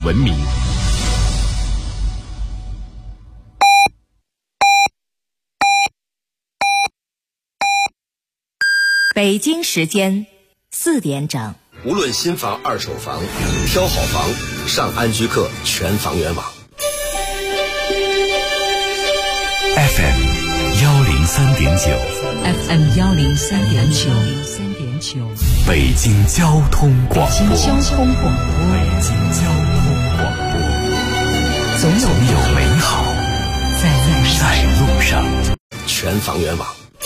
文明。 北京时间4点整。 无论新房、二手房，挑好房，上安居客全房源网。 FM 103.9 FM 103.9 北京交通广播。 北京交通广播。 北京交通广播。 总有美好在路上。 全房源网。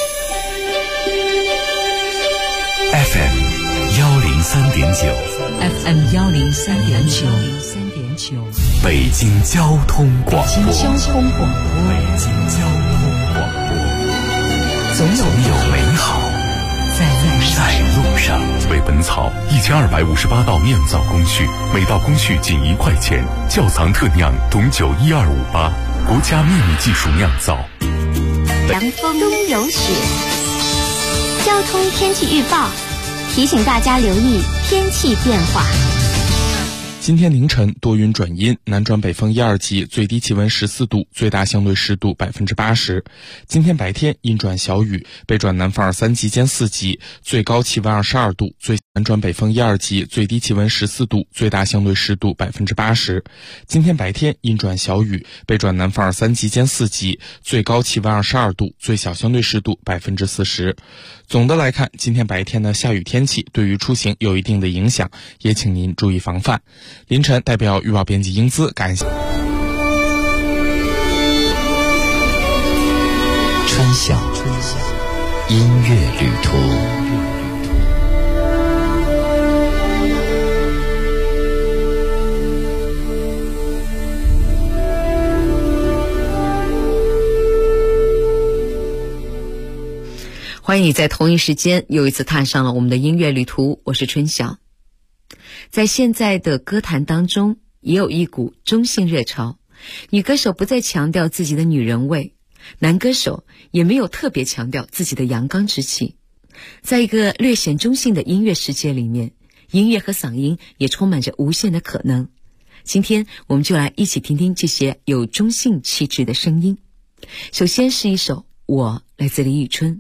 FM 103.9 FM 103.9 北京交通广播。 北京交通广播。 北京交通广播。 总有美好在路上。为本草1258道酿造工序，每道工序仅1块钱。窖藏特酿董酒12588，国家秘密技术酿造。 凉风冬有雪。交通天气预报提醒大家留意天气变化。 今天凌晨多云转阴，南转北风1、2级，最低气温14度，最大相对湿度80%。今天白天阴转小雨，北转南风2、3级兼4级，最高气温22度，南转北风1、2级，最低气温14度，最大相对湿度80%。今天白天阴转小雨，北转南风2、3级兼4级，最高气温22度，最小相对湿度40%。总的来看，今天白天的下雨天气对于出行有一定的影响，也请您注意防范。凌晨代表预报编辑英姿感谢。 春晓音乐旅途。 欢迎你在同一时间又一次踏上了我们的音乐旅途，我是春晓。在现在的歌坛当中，也有一股中性热潮，女歌手不再强调自己的女人味，男歌手也没有特别强调自己的阳刚之气。在一个略显中性的音乐世界里面，音乐和嗓音也充满着无限的可能。今天我们就来一起听听这些有中性气质的声音。首先是一首《我》，来自李宇春。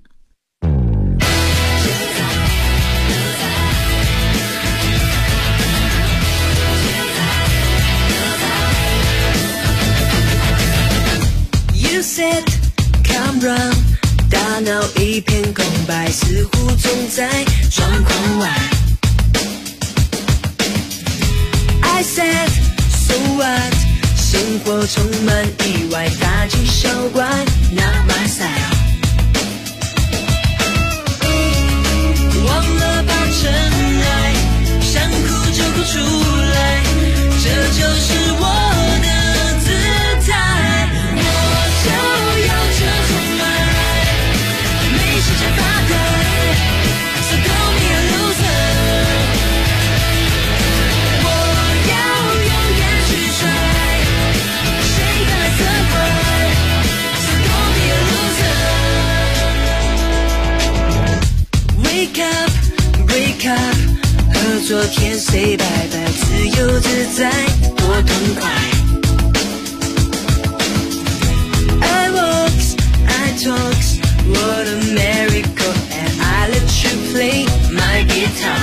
Set come round， 大脑一片空白，似乎总在状况外。I said so what， 生活充满意外，大惊小怪 ，Not my style。忘了把尘埃，想哭就哭出来，这就是我的姿态。就要这种爱，没时间发呆 ，So call me a loser。我要勇敢去甩，谁敢来责怪 ？So call me a loser。Wake up, break up， 和昨天 say bye bye， 自由自在多痛快。Talks, what a miracle, and I let you play my guitar.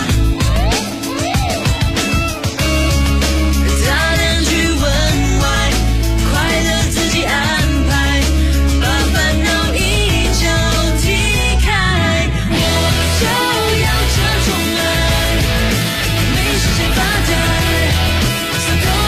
大胆去问 why， 快乐自己安排，把烦恼一脚踢开。我就要这种爱，没时间发呆 ，So go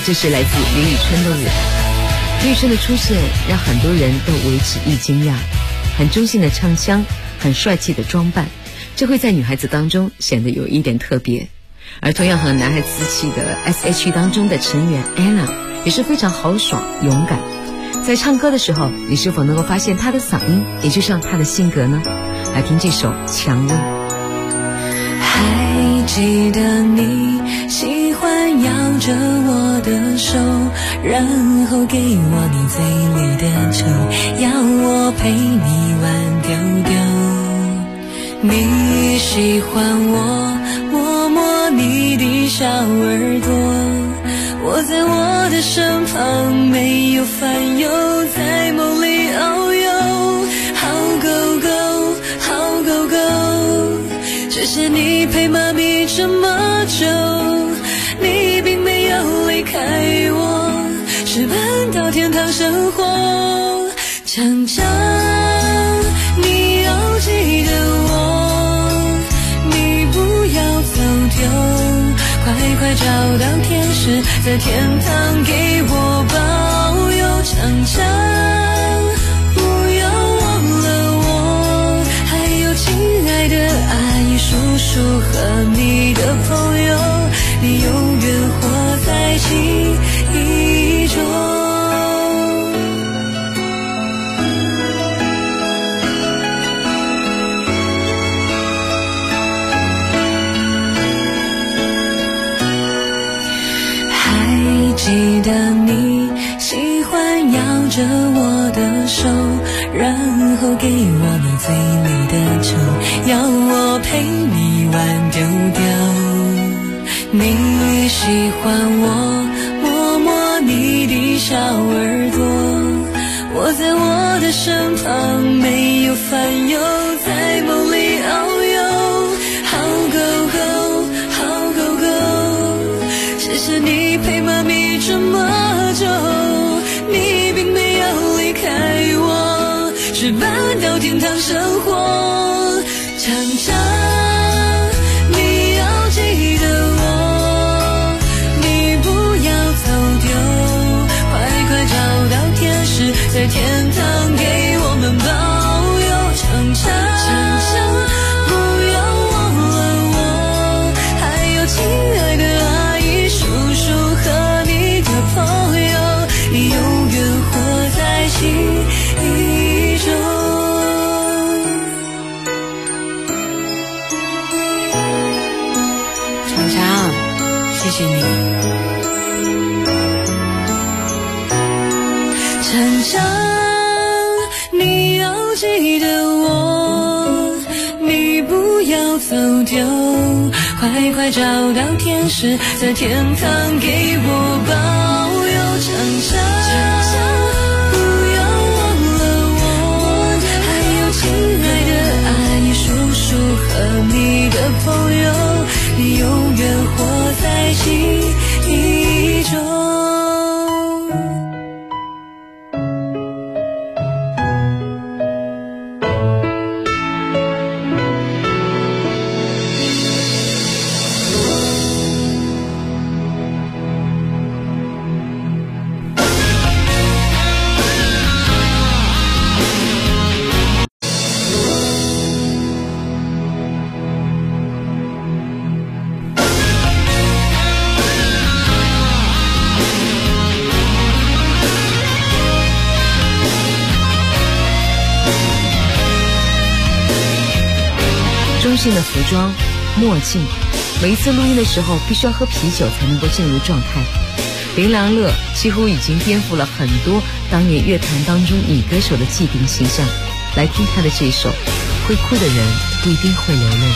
这是来自李宇春的我。李宇春的出现让很多人都为之一惊讶，很中性的唱腔，很帅气的装扮，这会在女孩子当中显得有一点特别。而同样和男孩子气的 S.H.E 当中的成员 Ella 也是非常豪爽勇敢，在唱歌的时候，你是否能够发现她的嗓音也就像她的性格呢？来听这首《蔷薇》。 还记得你喜欢摇着我的手，然后给我你嘴里的酒，要我陪你玩丢丢。你喜欢我摸摸你的小耳朵，我在我的身旁没有烦忧，在梦里遨游。好狗狗，好狗狗，谢谢你陪妈咪这么久，你并没有离开我，是搬到天堂生活。强强，你要记得我，你不要走丢，快快找到天使，在天堂给我保佑。强强，不要忘了我，还有亲爱的阿姨叔叔和你的朋友，你永远活在记忆中。记得你喜欢摇着我的手，然后给我你嘴里的酒，要我陪你玩丢丢。你喜欢我摸摸你的小耳朵，我在我的身旁没有烦忧，在梦里遨游。好狗狗，好狗狗，谢谢你陪妈咪这么久，你并没有离开我，是搬到天堂生活。强强，你要记得我，你不要走丢，快快找到天使，在天堂给我们保佑。强强，强强，不要忘了我，还有亲爱的阿姨叔叔和你的朋友，你永远活在记忆中。强强，谢谢你。强强，你要记得我，你不要走丢，快快找到天使，在天堂给我保佑。强强，不要忘了我，还有亲爱的阿姨叔叔和你的朋友，你永远活在记忆中。 中性的服装、墨镜，每一次录音的时候必须要喝啤酒才能够进入状态。林良乐几乎已经颠覆了很多当年乐坛当中女歌手的既定形象。来听她的这首《会哭的人不一定会流泪》。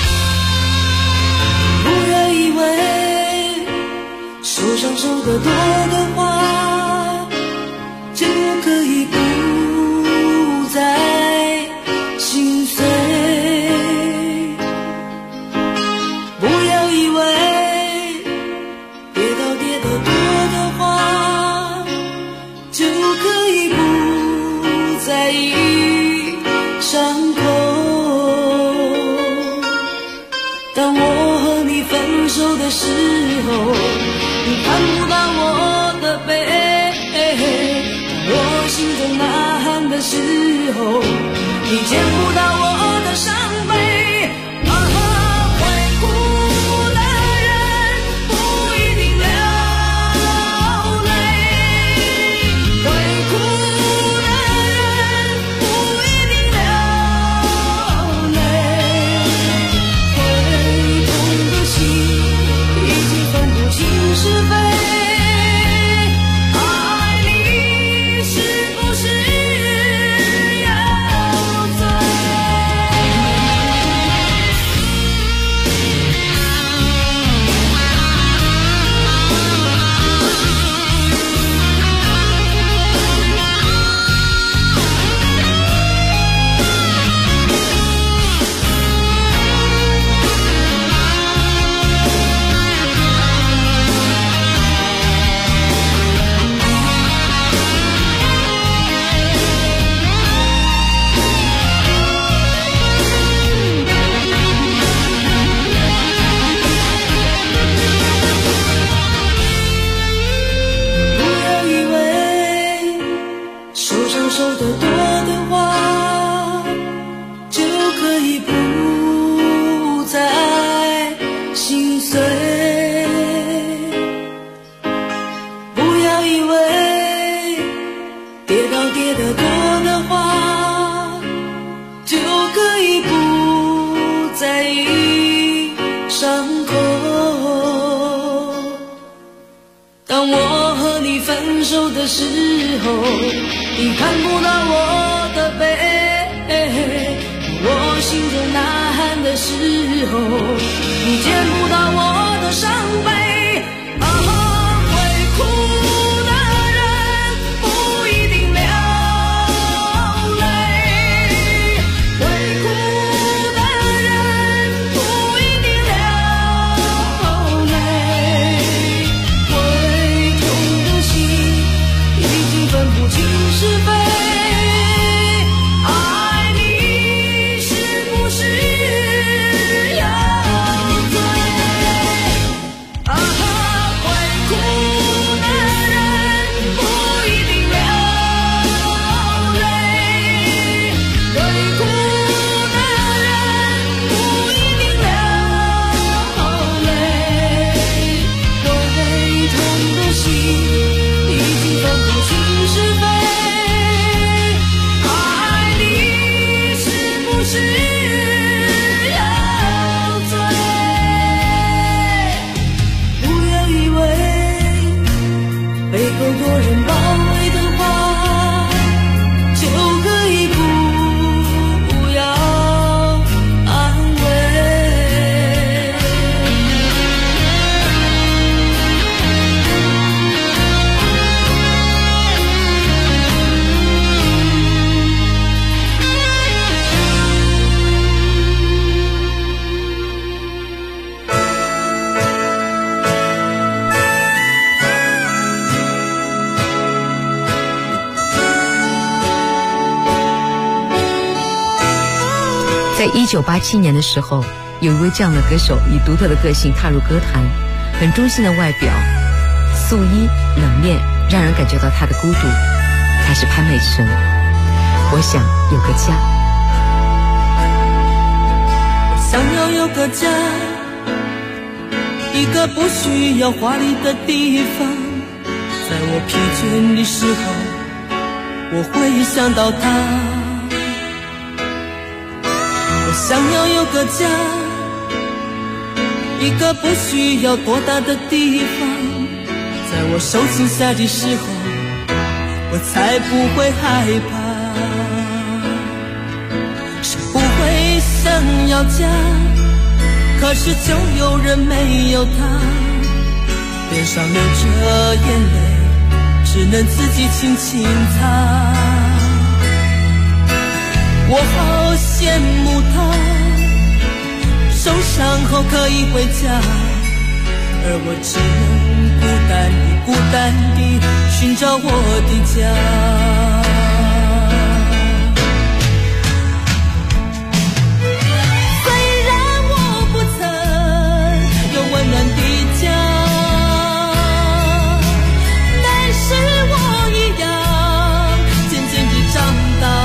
不要以为手上说的多的话就可以不再心碎，不要以为跌倒多的话就可以不在意伤口。当我和你分手的时候，你看不到我时候，你见不到我的伤悲。会哭的人不一定流泪，会哭的人不一定流泪，会痛的心已经分不清是非。的时候，你看不到我的背，我心中呐喊的时候，你见不到我的伤悲。会哭的人不一定流泪，会哭的人不一定流泪，会痛的心已经分不清是非。爱你是不是有罪？会哭的人不一定流泪，会哭的人不一定流泪，会痛的心已经分不清是非。爱你是不是有罪？不要以为被够多人包围的话，就可以不要安慰。 在1987年的时候，有一位这样的歌手，以独特的个性踏入歌坛，很中性的外表，素衣冷面，让人感觉到他的孤独。他是潘美辰，我想有个家。 想要有个家，一个不需要华丽的地方，在我疲倦的时候，我会想到他。我想要有个家，一个不需要多大的地方，在我受惊吓的时候，我才不会害怕。谁不会想要家，可是就有人没有他，脸上流着眼泪，只能自己轻轻擦。我好羡慕他，受伤后可以回家，而我只能孤单地寻找我的家。虽然我不曾有温暖的家，但是我一样渐渐地长大。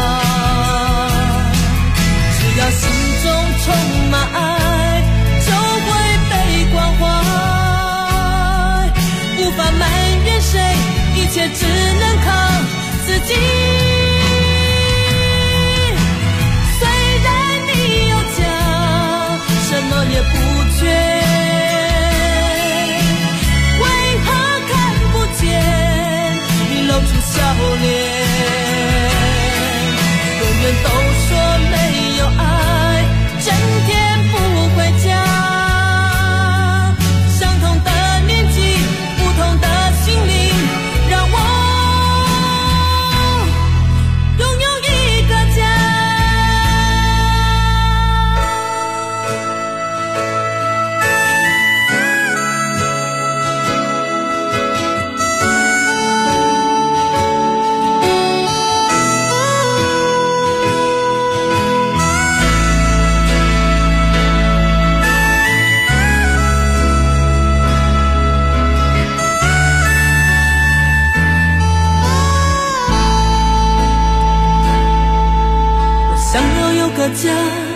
个家，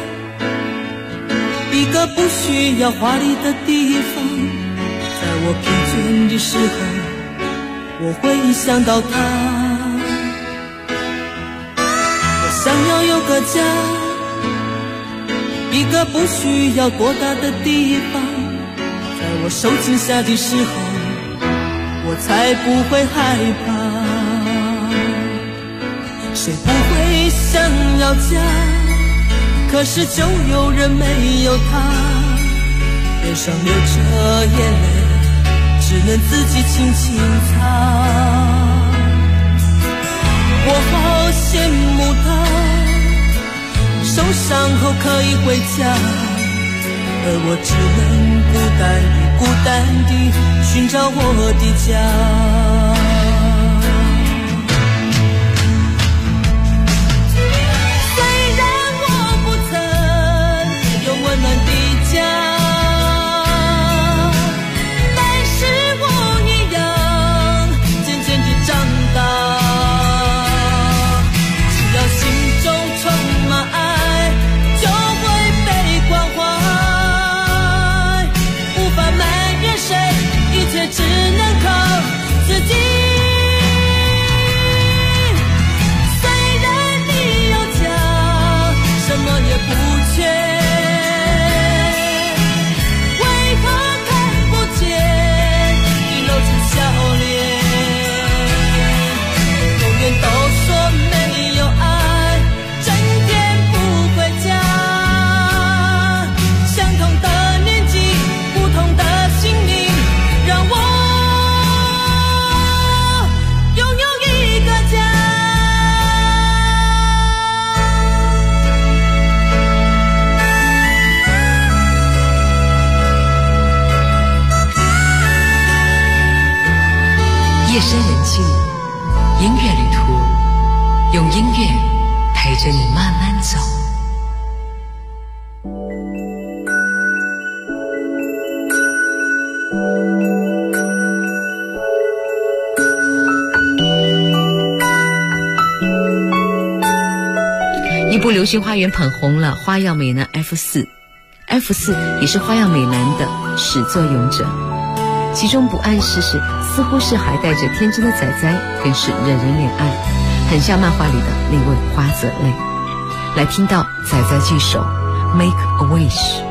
一个不需要华丽的地方。在我疲倦的时候，我会想到他。我想要有个家，一个不需要多大的地方。在我受惊吓的时候，我才不会害怕。谁不会想要家？可是就有人没有他，脸上流着眼泪，只能自己轻轻擦。我好羡慕他，受伤后可以回家，而我只能孤单地寻找我的家。只能靠自己。虽然你有家，什么也不缺，为何看不见你露出笑脸？永远都说没有爱，整天不回家。相同的年纪，不同的心灵，让我拥有一个家。 夜深人静，音乐旅途，用音乐陪着你慢慢走。一部《流星花园》捧红了花样美男 F4 也是花样美男的始作俑者。其中不谙世事，似乎是还带着天真的仔仔，更是惹人怜爱，很像漫画里的那位花泽类。来听到仔仔句首 Make a Wish。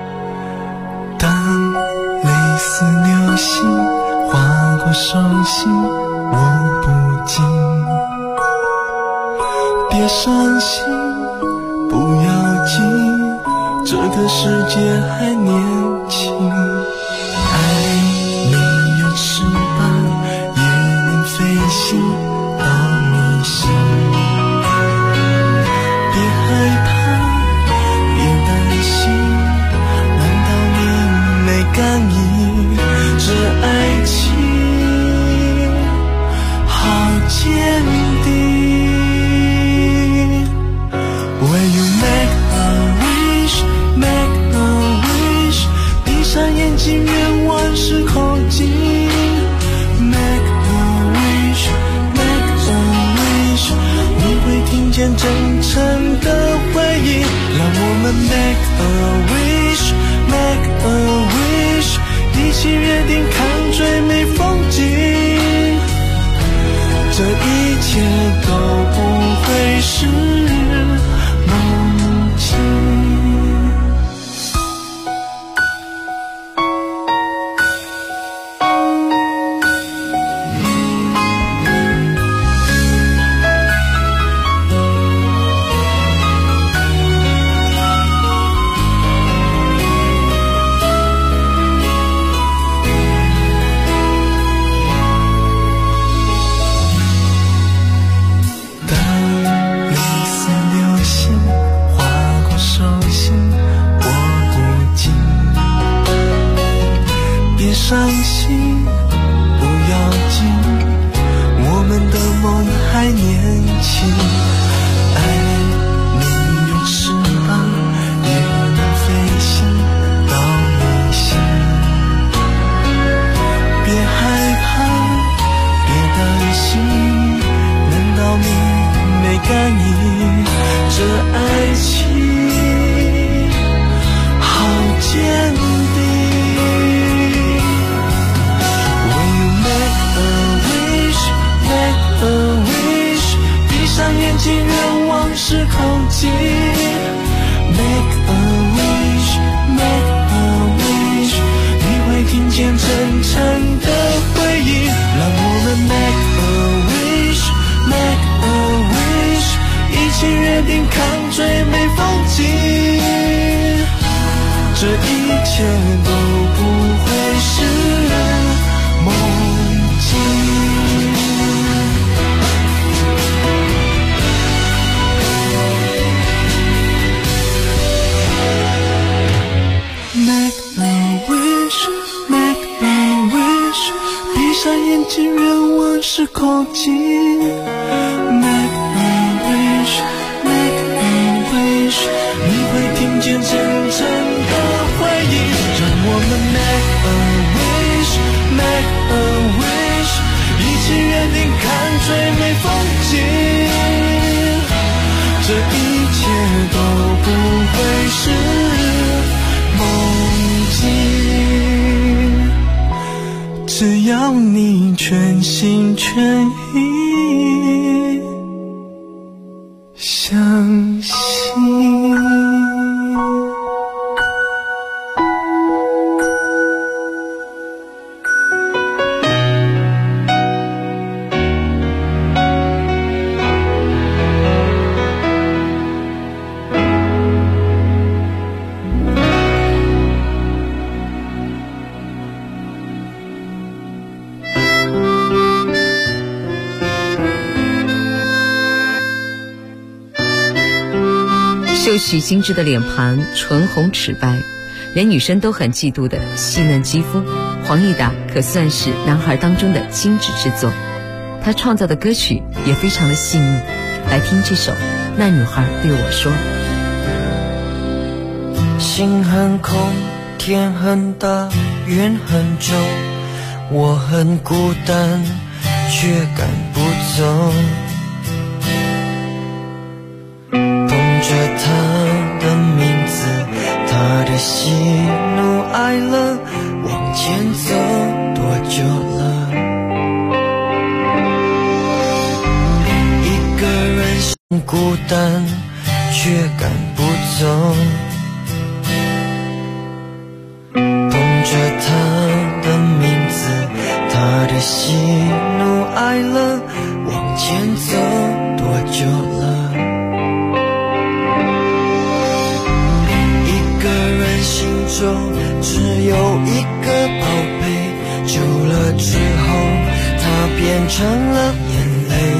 当类似流星划过手心，我不禁别伤心，不要紧，这个世界还年轻。翅膀也能飞行到你心，别害怕，别担心，难道你没感应？这爱情好坚定。 When you make a wish, make a wish， 闭上眼睛，愿万事空尽。听见真诚的回应，让我们 make a wish, make a wish， 一起约定看最美风景，这一切都不会是梦境。伤心不要紧，我们的梦还年轻。爱你用翅膀也能飞行到你心，别害怕，别担心，难道你没感应？这爱情尽愿望是空寂。Make a wish, make a wish， 你会听见真诚的回应。让我们 make a wish, make a wish， 一起约定看最美风景。这一切都不会是梦境。Make a wish, make a wish， 闭上眼睛，愿望是空寂。Make a wish, make a wish， 你会听见真诚的回应。让我们 make a wish, make a wish， 一起约定看最美风景。这一切都不会是梦境，只要你全心全意相信。 秀许精致的脸盘，唇红齿白，连女生都很嫉妒的细嫩肌肤，黄义达可算是男孩当中的精致之作。他创造的歌曲也非常的细腻，来听这首《那女孩对我说》。 心很空，天很大，云很重，我很孤单，却赶不走。着他的名字，他的喜怒哀乐，往前走多久了？一个人很孤单，却赶不走。捧着他的名字，他的喜怒哀乐，往前走多久了？心中只有一个宝贝，久了之后它变成了眼泪，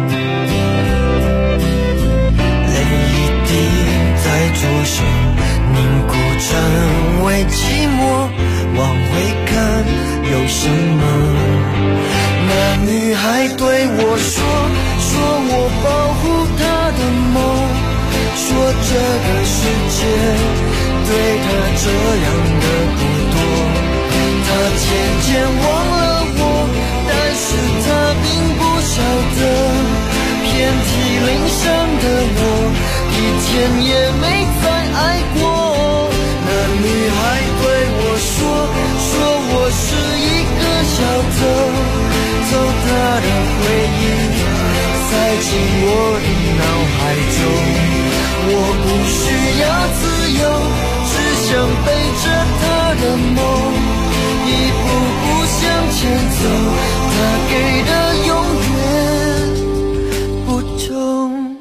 泪一滴在左手凝固成为寂寞，往回看有什么？那女孩对我说，说我保护她的梦，说这个世界对他这样的不多，他渐渐忘了我，但是他并不晓得，遍体鳞伤的我，一天也没再爱过。那女孩对我说，说我是一个小偷，偷她的回忆，塞进我的脑海中，我不需要自由，想背着他的梦，一步步向前走，他给的永远不同。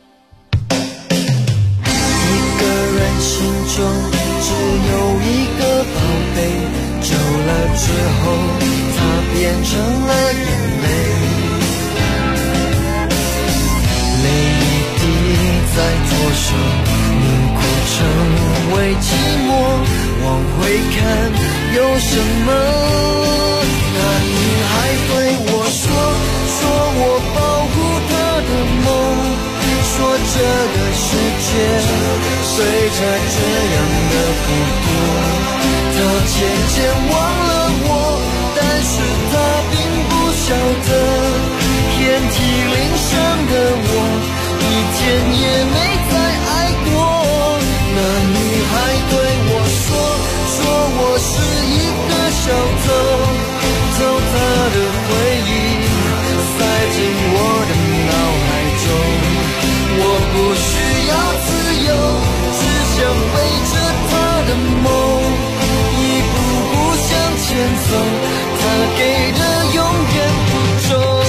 一个人心中只有一个宝贝，久了之后它变成了眼泪，泪一滴在左手凝固成为寂寞，往回看有什么？那女孩对我说，说我保护她的梦，说这个世界随着这样的不多，她渐渐忘了我，但是她并不晓得，遍体鳞伤的我，一天也没再爱过。那女孩对我说，说我是一个小偷，偷她的回忆，塞进我的脑海中， 走，他给的永远不重。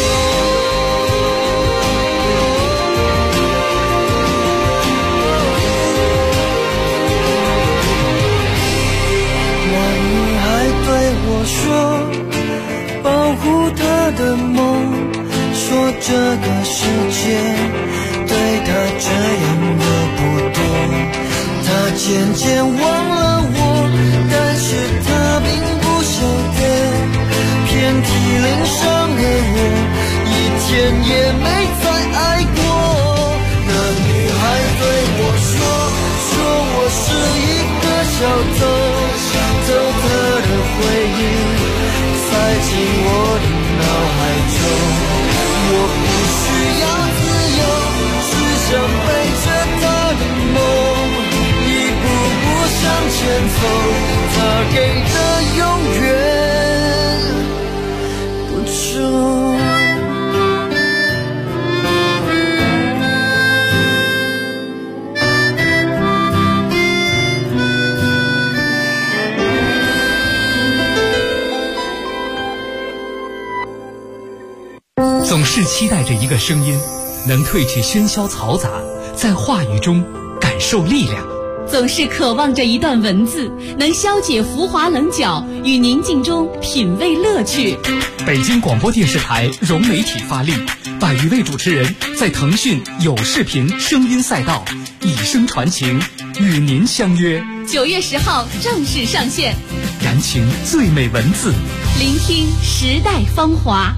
那女孩对我说，保护她的梦，说这个世界对她这样的不多。她渐渐忘了我，但是她并不晓得，遍体鳞伤的我，一天也没再爱过。那女孩对我说我是一个小偷，偷她的回忆塞进我的脑海中。我不需要自由，只想背着她的梦，一步步向前走，她给的永远不重。 总是期待着一个声音，能褪去喧嚣嘈杂，在话语中感受力量。 总是渴望着一段文字，能消解浮华棱角，与宁静中品味乐趣。 北京广播电视台融媒体发力，100余位主持人在腾讯有视频声音赛道以声传情，与您相约。 9月10号正式上线， 燃情最美文字， 聆听时代芳华。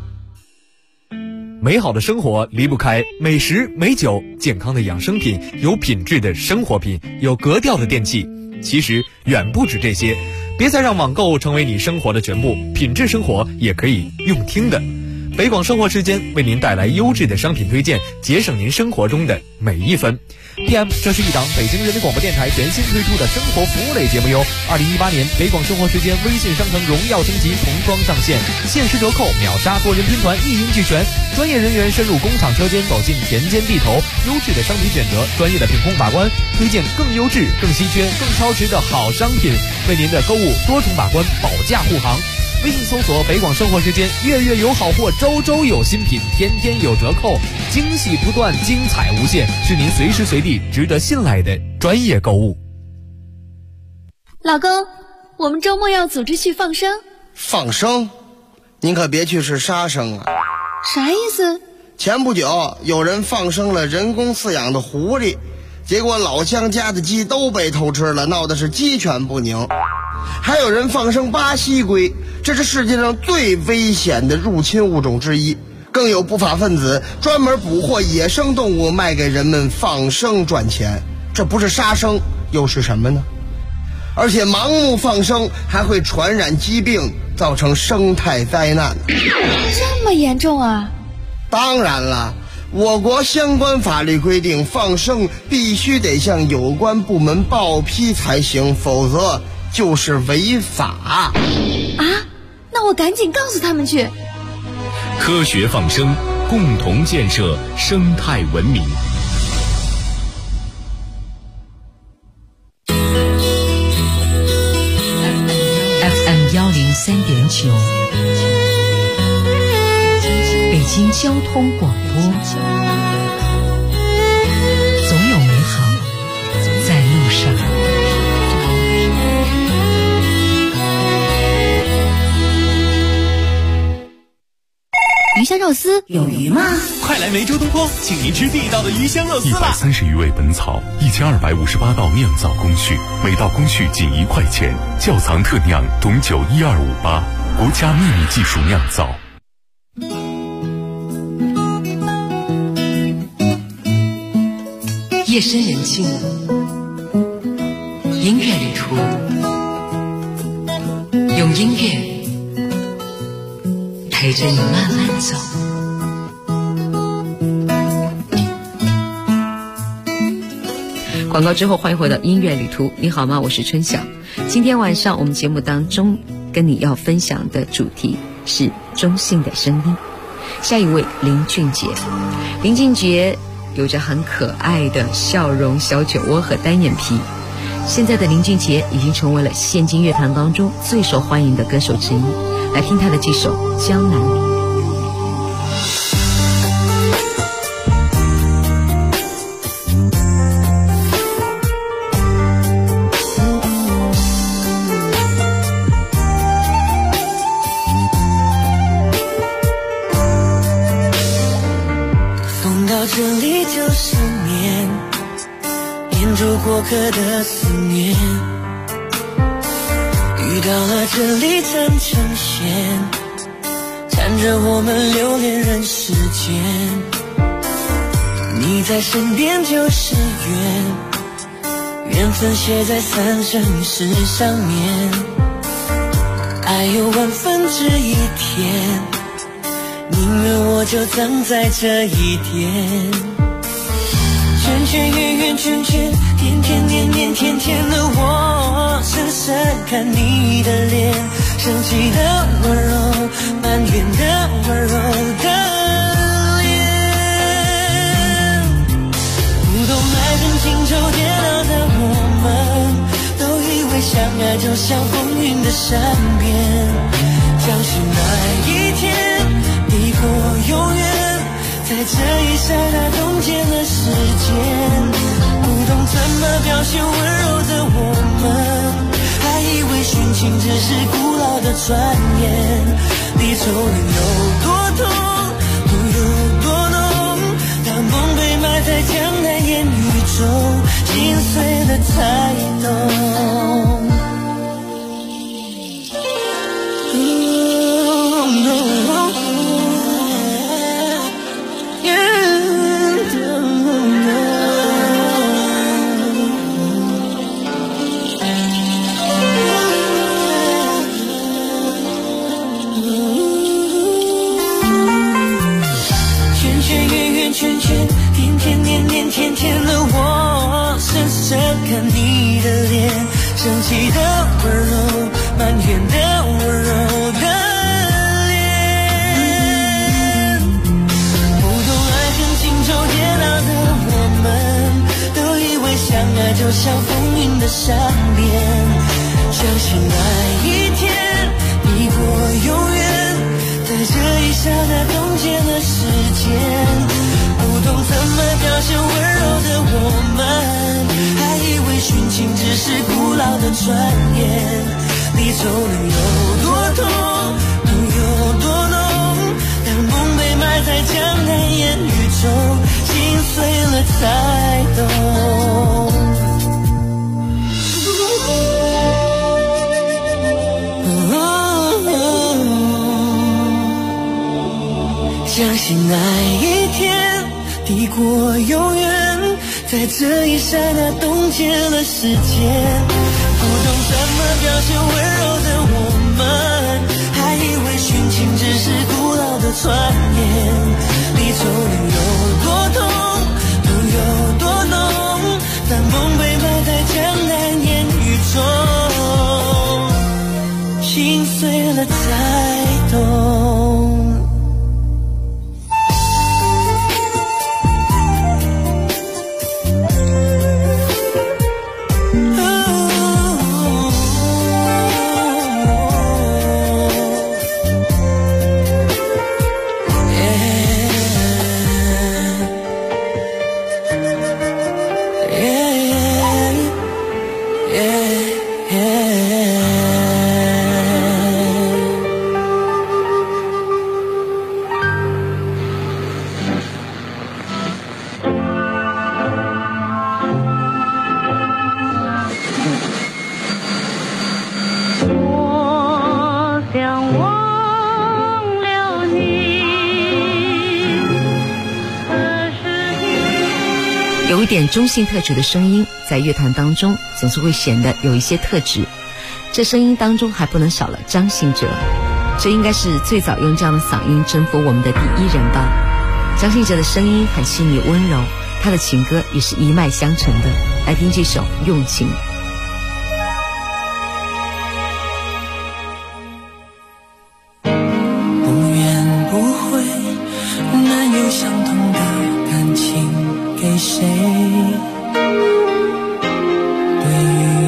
美好的生活离不开美食美酒，健康的养生品，有品质的生活品，有格调的电器。其实远不止这些，别再让网购成为你生活的全部，品质生活也可以用听的。北广生活时间为您带来优质的商品推荐，节省您生活中的每一分。PM， 这是一档北京人民广播电台全新推出的生活服务类节目哟。2018年北广生活时间微信商城荣耀升级童装上线，限时折扣，秒杀多人拼团，一应俱全。专业人员深入工厂车间，走进田间地头，优质的商品选择，专业的品控把关，推荐更优质、更稀缺、更超值的好商品，为您的购物多重把关，保驾护航。微信搜索北广生活时间，月月有好货，周周有新品，天天有折扣，惊喜不断，精彩无限，是您随时随地值得信赖的专业购物。 老公，我们周末要组织去放生。 放生？您可别去是杀生啊！ 啥意思？ 前不久有人放生了人工饲养的狐狸，结果老乡家的鸡都被偷吃了，闹得是鸡犬不宁。还有人放生巴西龟，这是世界上最危险的入侵物种之一。更有不法分子专门捕获野生动物卖给人们放生赚钱，这不是杀生又是什么呢？而且盲目放生还会传染疾病，造成生态灾难。 这么严重啊？ 当然了，我国相关法律规定，放生必须得向有关部门报批才行，否则就是违法啊！ 那我赶紧告诉他们去。 科学放生，共同建设生态文明。 FM 103.9，北京交通广播，总有美好在路上。 鱼香肉丝有鱼吗？ 快来梅州东坡，请您吃地道的鱼香肉丝吧 ！130余味本草，1258道酿造工序，每道工序仅1块钱，窖藏特酿董酒12588，国家秘密技术酿造。 夜深人静，音乐旅途，用音乐陪着你慢慢走。 广告之后，欢迎回到音乐旅途。你好吗？我是春晓。今天晚上我们节目当中跟你要分享的主题是中性的声音。下一位林俊杰，林俊杰有着很可爱的笑容、小酒窝和单眼皮， 现在的林俊杰已经成为了现今乐坛当中最受欢迎的歌手之一。来听他的这首《江南》。 风到这里就是念，念住过客的思念，遇到了这里真成线，缠着我们留恋人世间。你在身边就是缘，缘分写在三生石上面，爱有万分之一甜，宁愿我就葬在这一天。圈圈圆圆圈圈，天天年年天天的我，深深看你的脸，生气的温柔，埋怨的温柔的脸。不懂爱恨情仇跌倒的我们，都以为相爱就像风云的善变，相信那一天抵过永远，在这一刹那冻结了时间。不懂怎么表现温柔的我们，还以为殉情只是古老的传言。离愁能有多痛，痛有多浓，当梦被埋在江南烟雨中，心碎了才懂。甜甜的我，深深看你的脸，生气的温柔，埋怨的温柔的脸。不懂爱恨情仇跌倒的我们，都以为相爱就像风云的善变，相信那一天抵过永远，在这一刹那冻结了时间。不懂怎么表现温柔的我们，还以为殉情只是古老的传言。离愁能有多痛，痛有多浓，当梦被埋在江南烟雨中，心碎了才懂。相信那一天抵过永远，在这一刹那冻结了时间。不懂怎么表现温柔的我们，还以为殉情只是古老的传言。离愁能有多痛，痛有多浓，当梦被埋在江南烟雨中，心碎了才懂。 有一点中性特质的声音，在乐坛当中总是会显得有一些特质。这声音当中还不能少了张信哲，这应该是最早用这样的嗓音征服我们的第一人吧。张信哲的声音很细腻温柔，他的情歌也是一脉相承的。来听这首《用情》。 不怨不悔，难有相同的感情给谁？对于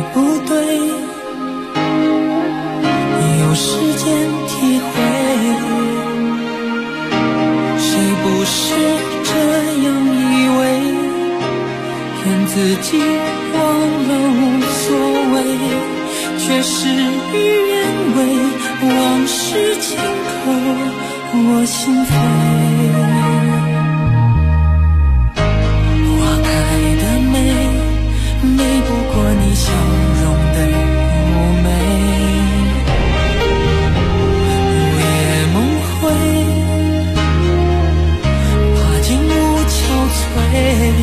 自己忘了无所谓，却事与愿违，往事轻刻我心扉。花开的美，美不过你笑容的妩媚。午夜梦回，怕景物憔悴，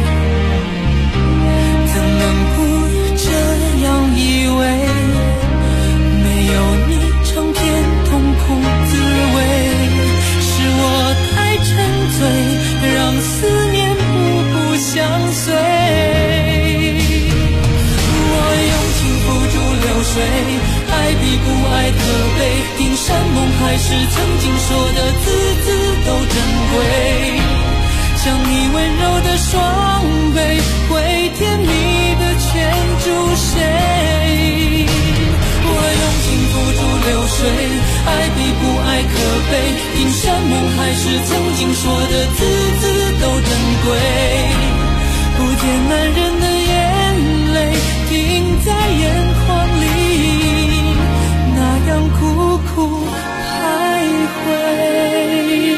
怎能不这样以为？没有你尝遍痛苦滋味，是我太沉醉，让思念步步相随。我用情付诸流水，爱比不爱可悲，听山盟海誓曾经说的字字都珍贵，像你温柔的双臂，会甜蜜的牵住谁？我用情付诸流水，爱比不爱可悲，听山盟海誓曾经说的字字都珍贵，不见男人的眼泪停在眼眶里，那样苦苦徘徊。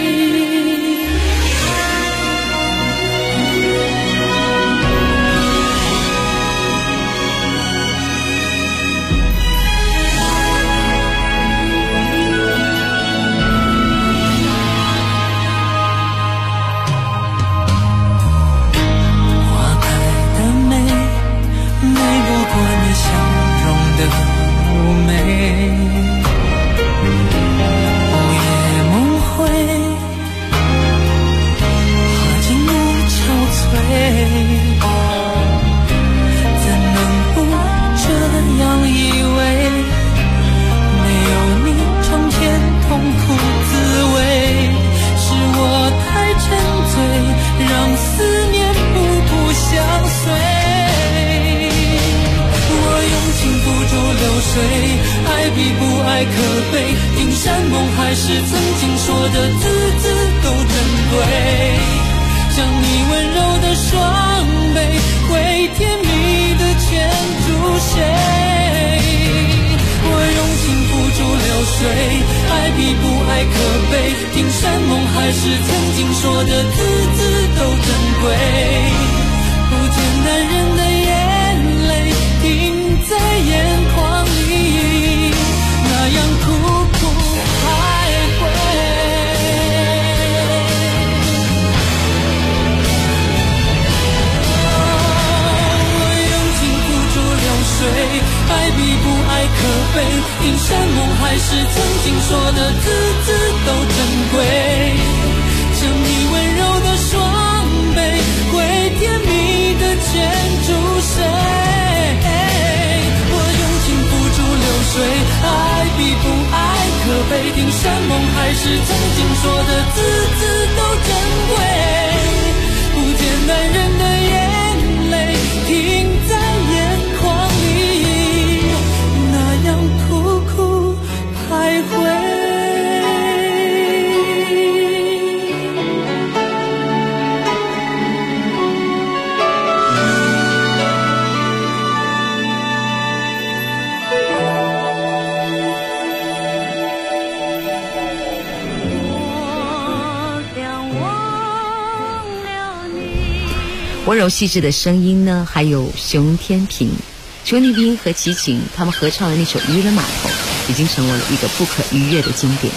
爱比不爱可悲，听山盟海誓曾经说的字字都珍贵，像你温柔的双臂，会甜蜜的牵住谁？我用情付诸流水，爱比不爱可悲，听山盟海誓曾经说的字字都珍贵，不见男人的眼泪停在眼眶里，那样苦苦徘徊。我用情付诸流水，爱比不爱可悲，听山盟海誓曾经说的字字都珍贵，像你温柔的双臂，会甜蜜的牵住谁？爱比不爱可悲，听山盟海誓曾经说的字字都珍贵，不见男人的眼泪停在眼眶里，那样苦苦徘徊。 温柔细致的声音呢，还有熊天平和齐秦他们合唱的那首《渔人码头》，已经成为了一个不可逾越的经典。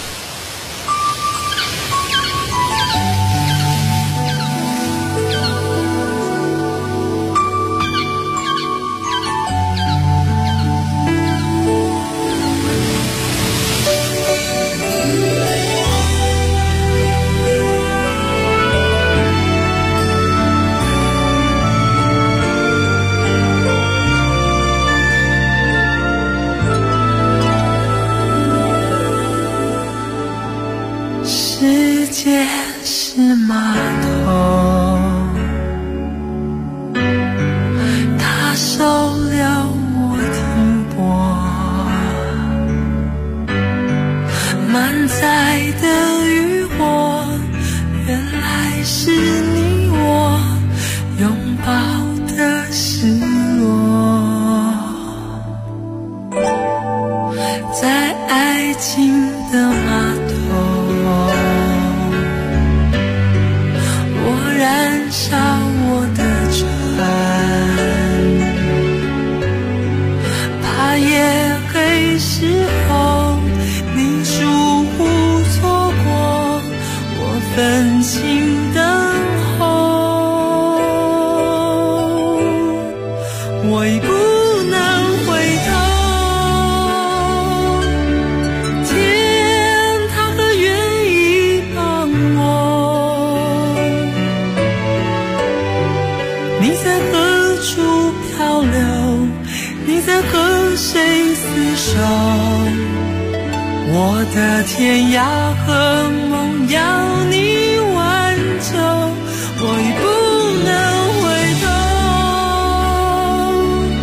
你在何处漂流？你在和谁厮守？我的天涯和梦要你挽救，我已不能回头。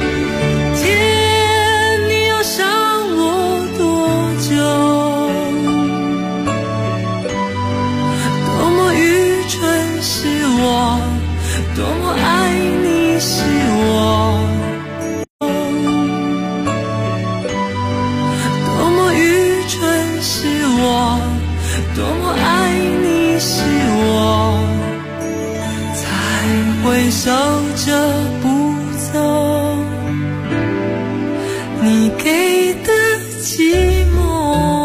天，你要伤我多久？多么愚蠢是我，多么爱你是我，多么愚蠢是我，多么爱你是我，才会守着不走你给的寂寞。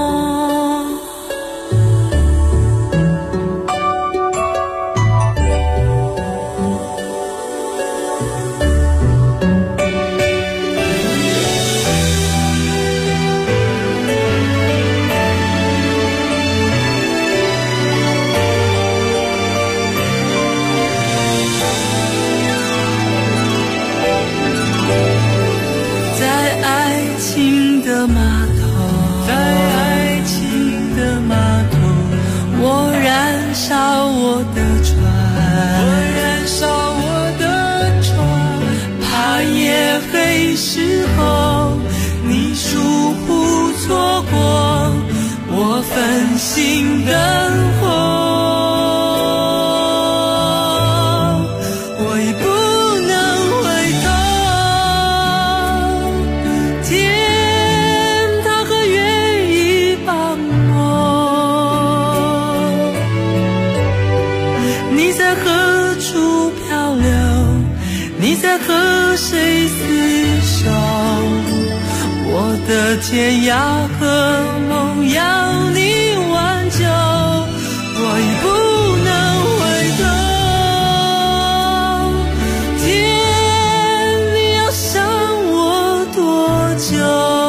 时候你疏忽错过我分心等候，我已不能回头。天，他可愿意帮我？你在何处漂流？你在和谁厮守？我的天涯和梦要你挽救，我已不能回头。天，你要伤我多久？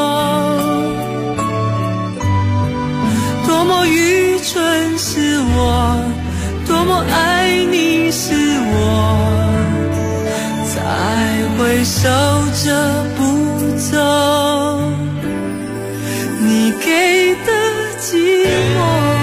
多么愚蠢是我，多么爱你是我，才会守着不走你给的寂寞。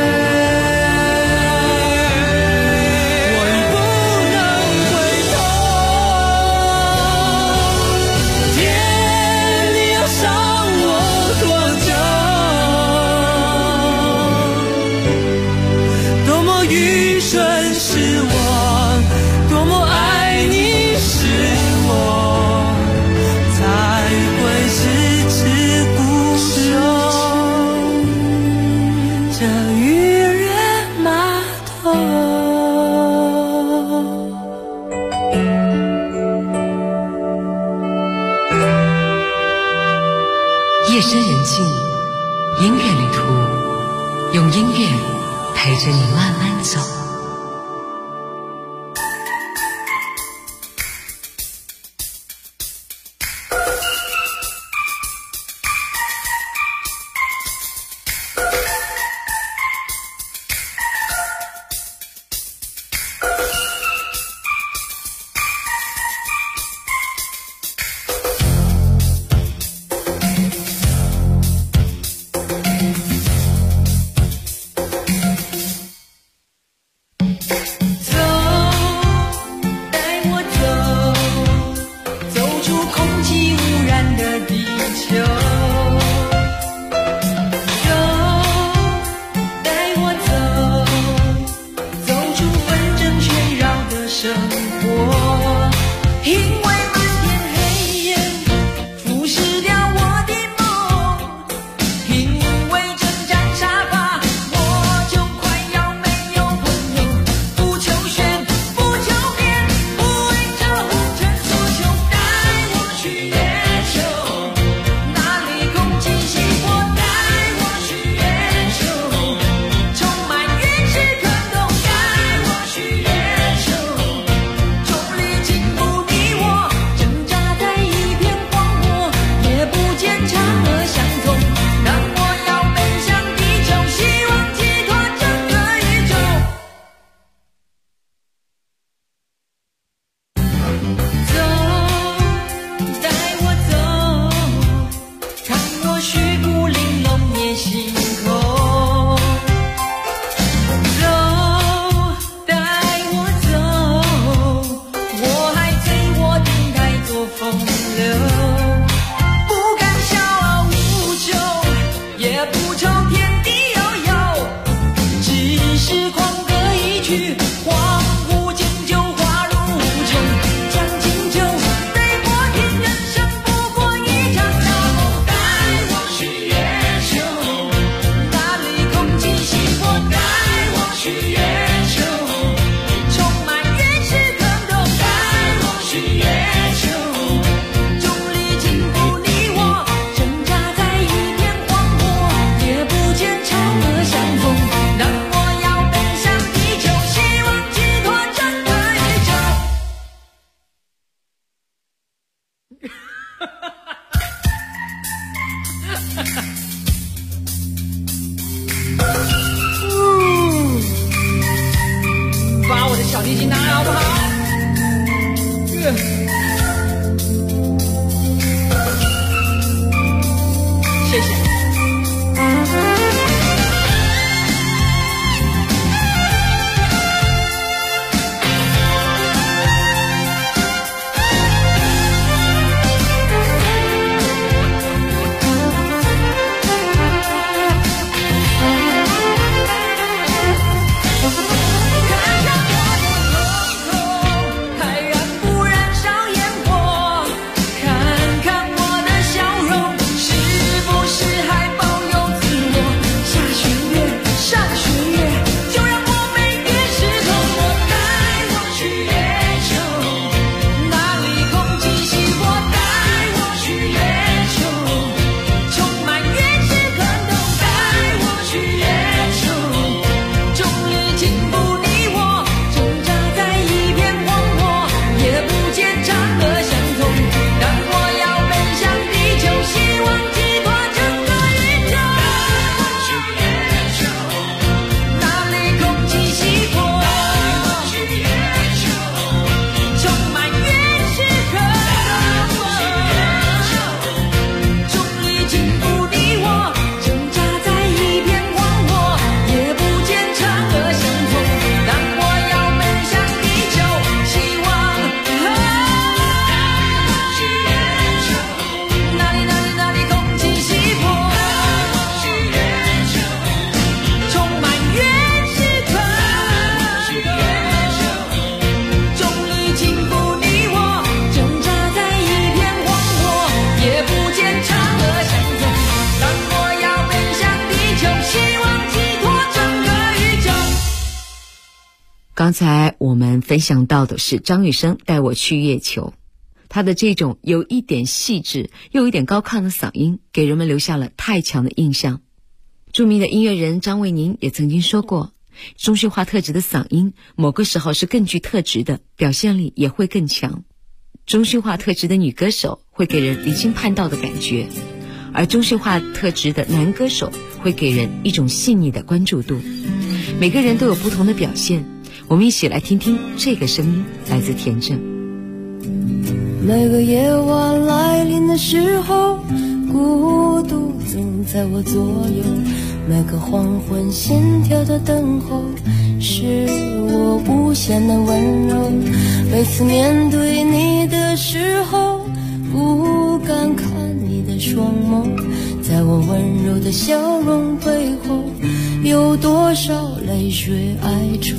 夜深人静，音乐旅途，用音乐陪着你慢慢走。 我刚才我们分享到的是张雨生带我去月球，他的这种有一点细致又有一点高亢的嗓音给人们留下了太强的印象。著名的音乐人张卫宁也曾经说过，中性化特质的嗓音某个时候是更具特质的，表现力也会更强。中性化特质的女歌手会给人离经叛道的感觉，而中性化特质的男歌手会给人一种细腻的关注度。每个人都有不同的表现，我们一起来听听这个声音，来自田震。 每个夜晚来临的时候，孤独总在我左右，每个黄昏心跳的等候，是我无限的温柔。每次面对你的时候，不敢看你的双眸，在我温柔的笑容背后，有多少泪水哀愁。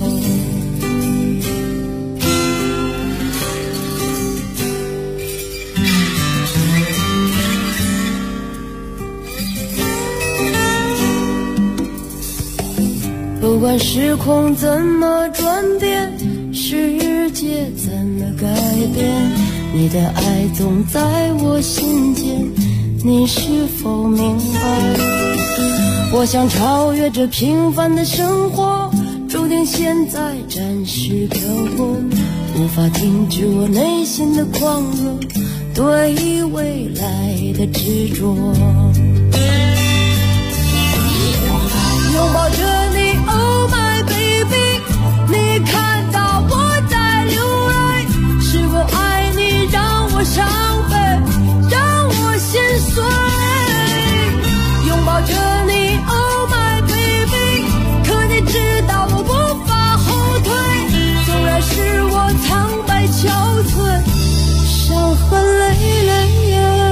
不管时空怎么转变，世界怎么改变，你的爱总在我心间，你是否明白？我想超越这平凡的生活，注定现在暂时漂泊，无法停止我内心的狂热，对未来的执着。拥抱着你 Oh my baby， 你看到我在流泪，是否爱你让我伤悲，让我心碎。拥抱着你 Oh my baby， 可你知道我无法后退，纵然是我苍白憔悴，伤痕累累。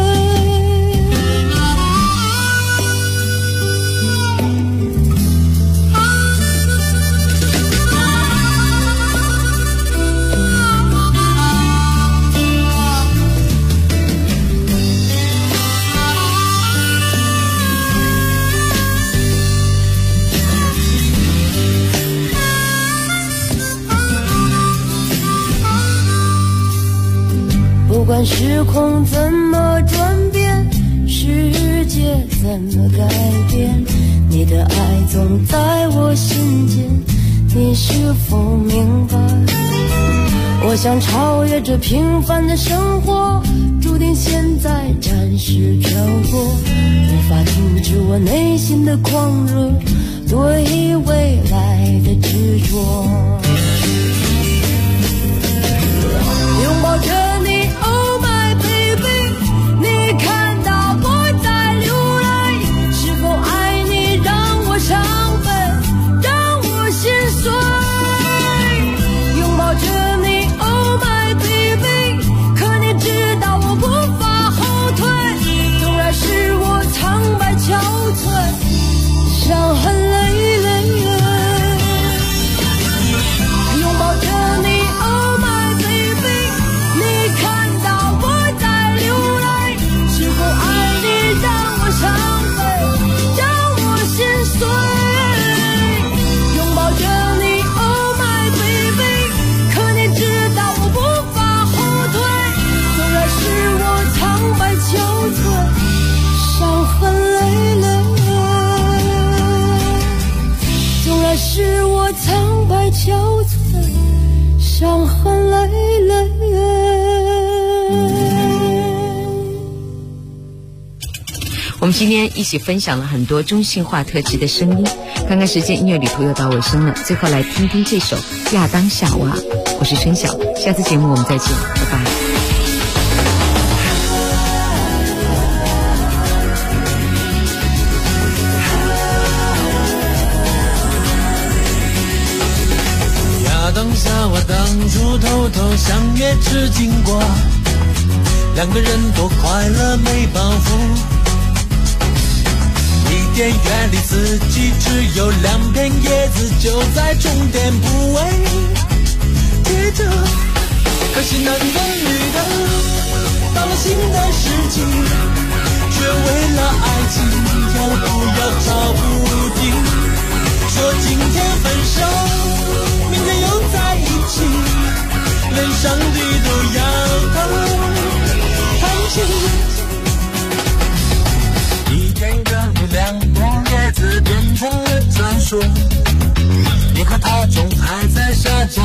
不管时空怎么转变，世界怎么改变，你的爱总在我心间，你是否明白？我想超越这平凡的生活，注定现在暂时漂泊，无法停止我内心的狂热，对未来的执着。拥抱着你 Oh my baby， 你看到我在流泪，是否爱你让我伤悲，让我心碎。拥抱着你 Oh my baby， 可你知道我无法后退，纵然是我苍白憔悴，伤痕累累。拥抱着你 Oh my baby， 你看到我在流泪，是否爱你让我伤悲，让我心碎。拥抱着你 Oh my baby， 可你知道我无法后退，纵然是我苍白憔悴，伤痕累累。纵然是我苍白憔悴，伤痕累累。 我们今天一起分享了很多中性化特质的声音，看看时间，音乐旅途又到尾声了，最后来听听这首亚当夏娃。我是春晓，下次节目我们再见，拜拜。 亚当夏娃当初偷偷相约只经过，两个人多快乐没包袱。伊甸园里四季只有2片叶子，就在终点部位贴着。可惜男的女的到了新的世纪，却为了爱情要不要吵不定。说今天分手，明天又在连上帝都要叹气。一天个月亮光叶子变成了传说，你和他总还在撒娇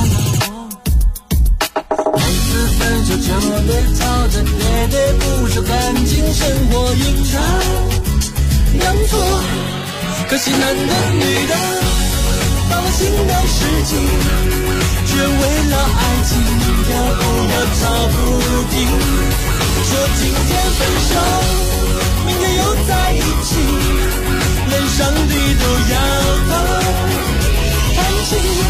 每次分手就得吵着喋喋不休，感情生活阴差阳错。可惜男的女的到了新的世纪，却为了爱情要不要吵不停。说今天分手，明天又在一起，连上帝都要叹气。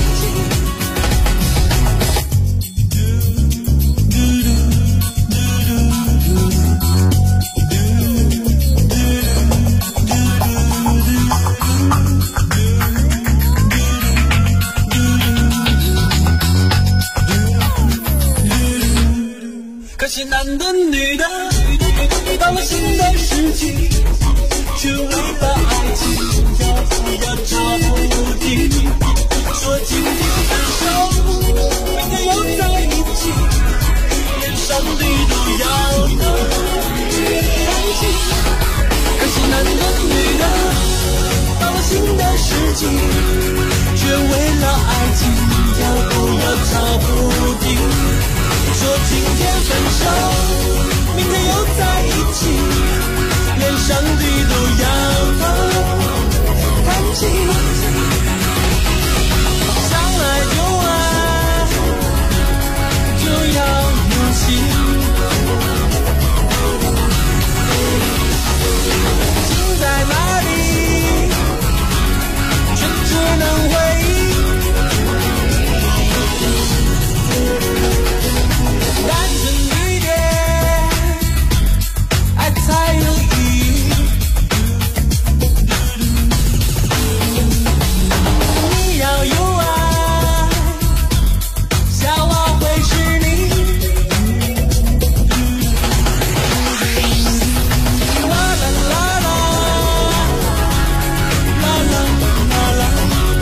可惜男的女的到了新的世纪，却为了爱情要不要吵不停。说今天分手，明天又在一起，